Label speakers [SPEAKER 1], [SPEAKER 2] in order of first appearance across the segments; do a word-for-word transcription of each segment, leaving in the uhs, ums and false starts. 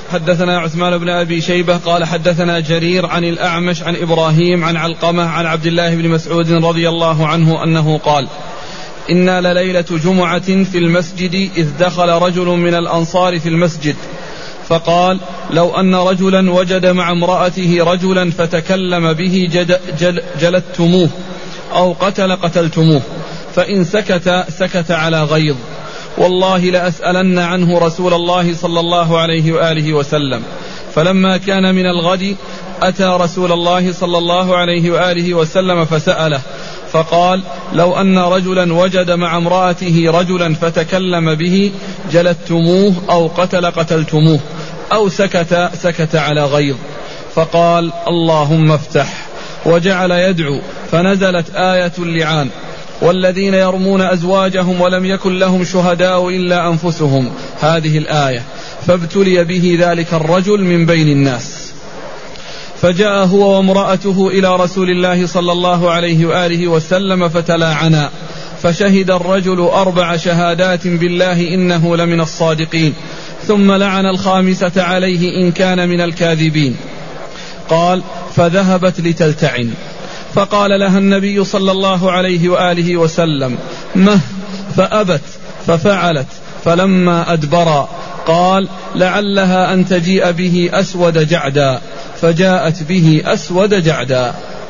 [SPEAKER 1] حدثنا عثمان بن أبي شيبة قال حدثنا جرير عن الأعمش عن إبراهيم عن علقمة عن عبد الله بن مسعود رضي الله عنه أنه قال إنا لليلة جمعة في المسجد إذ دخل رجل من الأنصار في المسجد فقال لو أن رجلا وجد مع امرأته رجلا فتكلم به جد جل جلدتموه أو قتل قتلتموه فإن سكت سكت على غيظ والله لأسألن عنه رسول الله صلى الله عليه وآله وسلم. فلما كان من الغد أتى رسول الله صلى الله عليه وآله وسلم فسأله فقال لو أن رجلا وجد مع امرأته رجلا فتكلم به جلدتموه أو قتل قتلتموه أو سكت سكت على غيظ. فقال اللهم افتح وجعل يدعو فنزلت آية اللعان والذين يرمون أزواجهم ولم يكن لهم شهداء إلا أنفسهم هذه الآية فابتلي به ذلك الرجل من بين الناس فجاء هو وامرأته إلى رسول الله صلى الله عليه وآله وسلم فتلاعنا فشهد الرجل أربع شهادات بالله إنه لمن الصادقين ثم لعن الخامسة عليه إن كان من الكاذبين. قال فذهبت لتلتعن فقال لها النبي صلى الله عليه وآله وسلم مه فأبت ففعلت فلما أدبر قال لعلها أن تجيء به أسود جعدا فجاءت به أسود جعدا.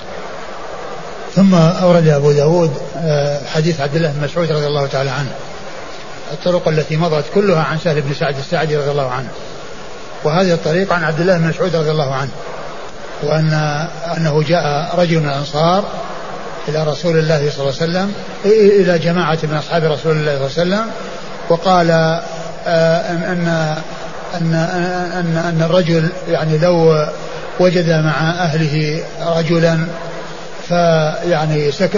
[SPEAKER 2] ثم أورد أبو داود حديث عبد الله بن مسعود رضي الله تعالى عنه الطرق التي مضت كلها عن سهل بن سعد الساعدي رضي الله عنه وهذه الطريق عن عبد الله بن مسعود رضي الله عنه وأن أنه جاء رجل من الأنصار إلى رسول الله صلى الله عليه وسلم إلى جماعة من أصحاب رسول الله صلى الله عليه وسلم وقال أن أن أن أن, أن الرجل يعني لو وجد مع أهله رجلا فيعني سك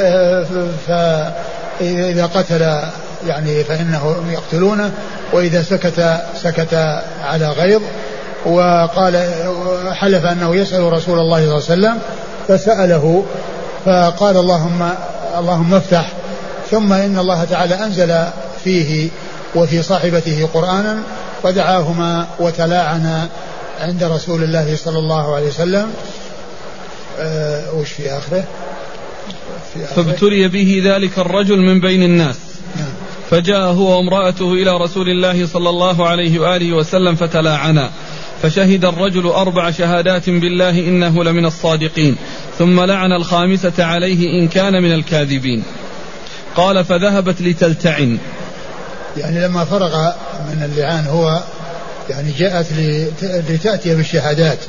[SPEAKER 2] فإذا قتل يعني فإنه يقتلونه وإذا سكت سكت على غيظ. وقال حلف أنه يسأل رسول الله صلى الله عليه وسلم فسأله فقال اللهم اللهم افتح ثم إن الله تعالى أنزل فيه وفي صاحبته قرآنا ودعاهما وتلاعنا عند رسول الله صلى الله عليه وسلم. أه وش في آخره؟
[SPEAKER 1] فابتلي به ذلك الرجل من بين الناس فجاء هو وامرأته إلى رسول الله صلى الله عليه وآله وسلم فتلاعنا فشهد الرجل أربع شهادات بالله إنه لمن الصادقين ثم لعن الخامسة عليه إن كان من الكاذبين. قال فذهبت لتلتعن
[SPEAKER 2] يعني لما فرغ من اللعان هو يعني جاءت لتأتي بالشهادات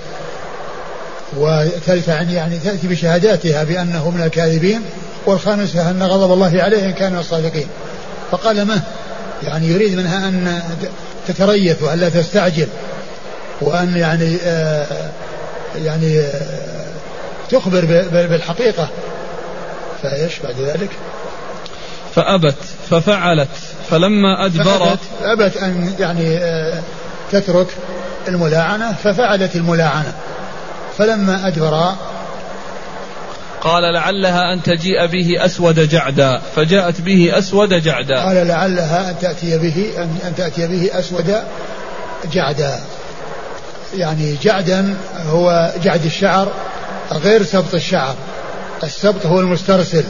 [SPEAKER 2] وتلتعن يعني تأتي بشهاداتها بأنه من الكاذبين والخامسة أن غضب الله عليه إن كان من الصادقين. فقال ما يعني يريد منها أن تتريث وأن لا تستعجل وأن يعني آه يعني آه تخبر بالحقيقة. فإيش بعد ذلك؟
[SPEAKER 1] فأبت ففعلت فلما أدبر
[SPEAKER 2] أبت أن يعني آه تترك الملاعنة ففعلت الملاعنة فلما أدبر
[SPEAKER 1] قال لعلها أن تجيء به أسود جعدا فجاءت به أسود جعدا.
[SPEAKER 2] قال لعلها أن تأتي به أن تأتي به أسود جعدا يعني جعدا هو جعد الشعر غير سبط الشعر. السبط هو المسترسل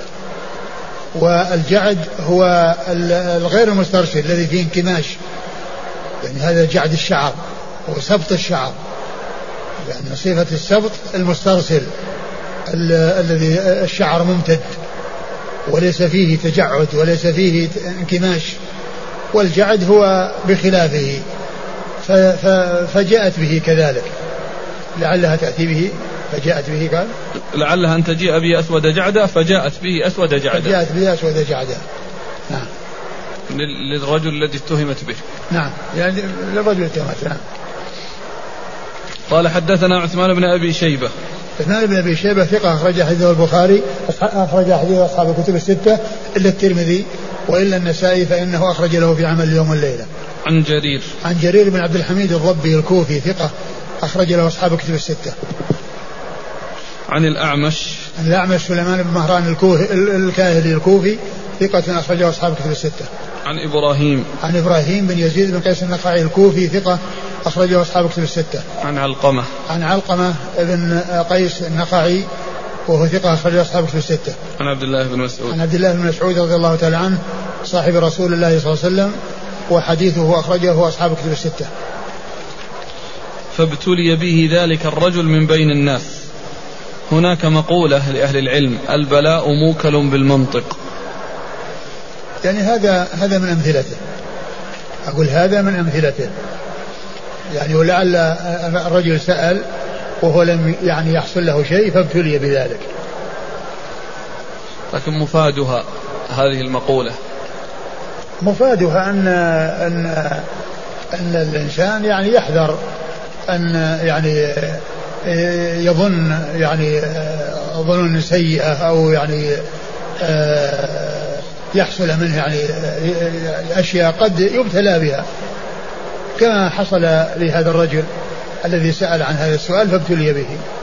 [SPEAKER 2] والجعد هو الغير المسترسل الذي فيه انكماش يعني هذا جعد الشعر وسبط الشعر يعني صفة السبط المسترسل الذي الشعر ممتد وليس فيه تجعد وليس فيه انكماش والجعد هو بخلافه فجاءت به كذلك لعلها تأتي به فجاءت به قال
[SPEAKER 1] لعلها أن تجيء به أسود جعدا فجاءت به أسود جعدا
[SPEAKER 2] فجاءت به أسود جعدا. نعم
[SPEAKER 1] للرجل الذي اتهمت به.
[SPEAKER 2] نعم يعني للرجل اتهمت. نعم.
[SPEAKER 1] قال حدثنا عثمان بن أبي شيبة.
[SPEAKER 2] عثمان بن أبي شيبة ثقة أخرج حديثه البخاري أخرج حديث أصحاب الكتب الستة إلا الترمذي وإلا النسائي فإنه أخرج له في عمل اليوم والليلة.
[SPEAKER 1] عن جرير
[SPEAKER 2] عن جرير بن عبد الحميد الضبي الكوفي ثقة أخرج له أصحاب الكتب الستة.
[SPEAKER 1] عن الأعمش
[SPEAKER 2] عن الأعمش سليمان بن مهران الكاهلي الكوفي ثقة أخرجه أصحاب الكتب الستة.
[SPEAKER 1] عن إبراهيم
[SPEAKER 2] عن إبراهيم بن يزيد بن قيس النخعي الكوفي ثقة أخرجه أصحاب كتب الستة.
[SPEAKER 1] عن علقمة
[SPEAKER 2] عن علقمة ابن قيس النقعي وهو ثقة أخرجه أصحاب كتب الستة.
[SPEAKER 1] عن عبد الله بن مسعود
[SPEAKER 2] عن عبد الله بن مسعود رضي الله تعالى عنه صاحب رسول الله صلى الله عليه وسلم وحديثه أخرجه أصحاب كتب الستة.
[SPEAKER 1] فابتلي به ذلك الرجل من بين الناس. هناك مقولة لأهل العلم: البلاء موكل بالمنطق.
[SPEAKER 2] يعني هذا هذا من أمثلته، أقول هذا من أمثلته، يعني ولعل الرجل سأل وهو لم يعني يحصل له شيء فابتلي بذلك.
[SPEAKER 1] لكن مفادها هذه المقولة
[SPEAKER 2] مفادها أن أن أن الإنسان يعني يحذر أن يعني يظن يعني ظنون سيئة أو يعني يحصل منه يعني أشياء قد يبتلى بها، كما حصل لهذا الرجل الذي سأل عن هذا السؤال فابتلي به.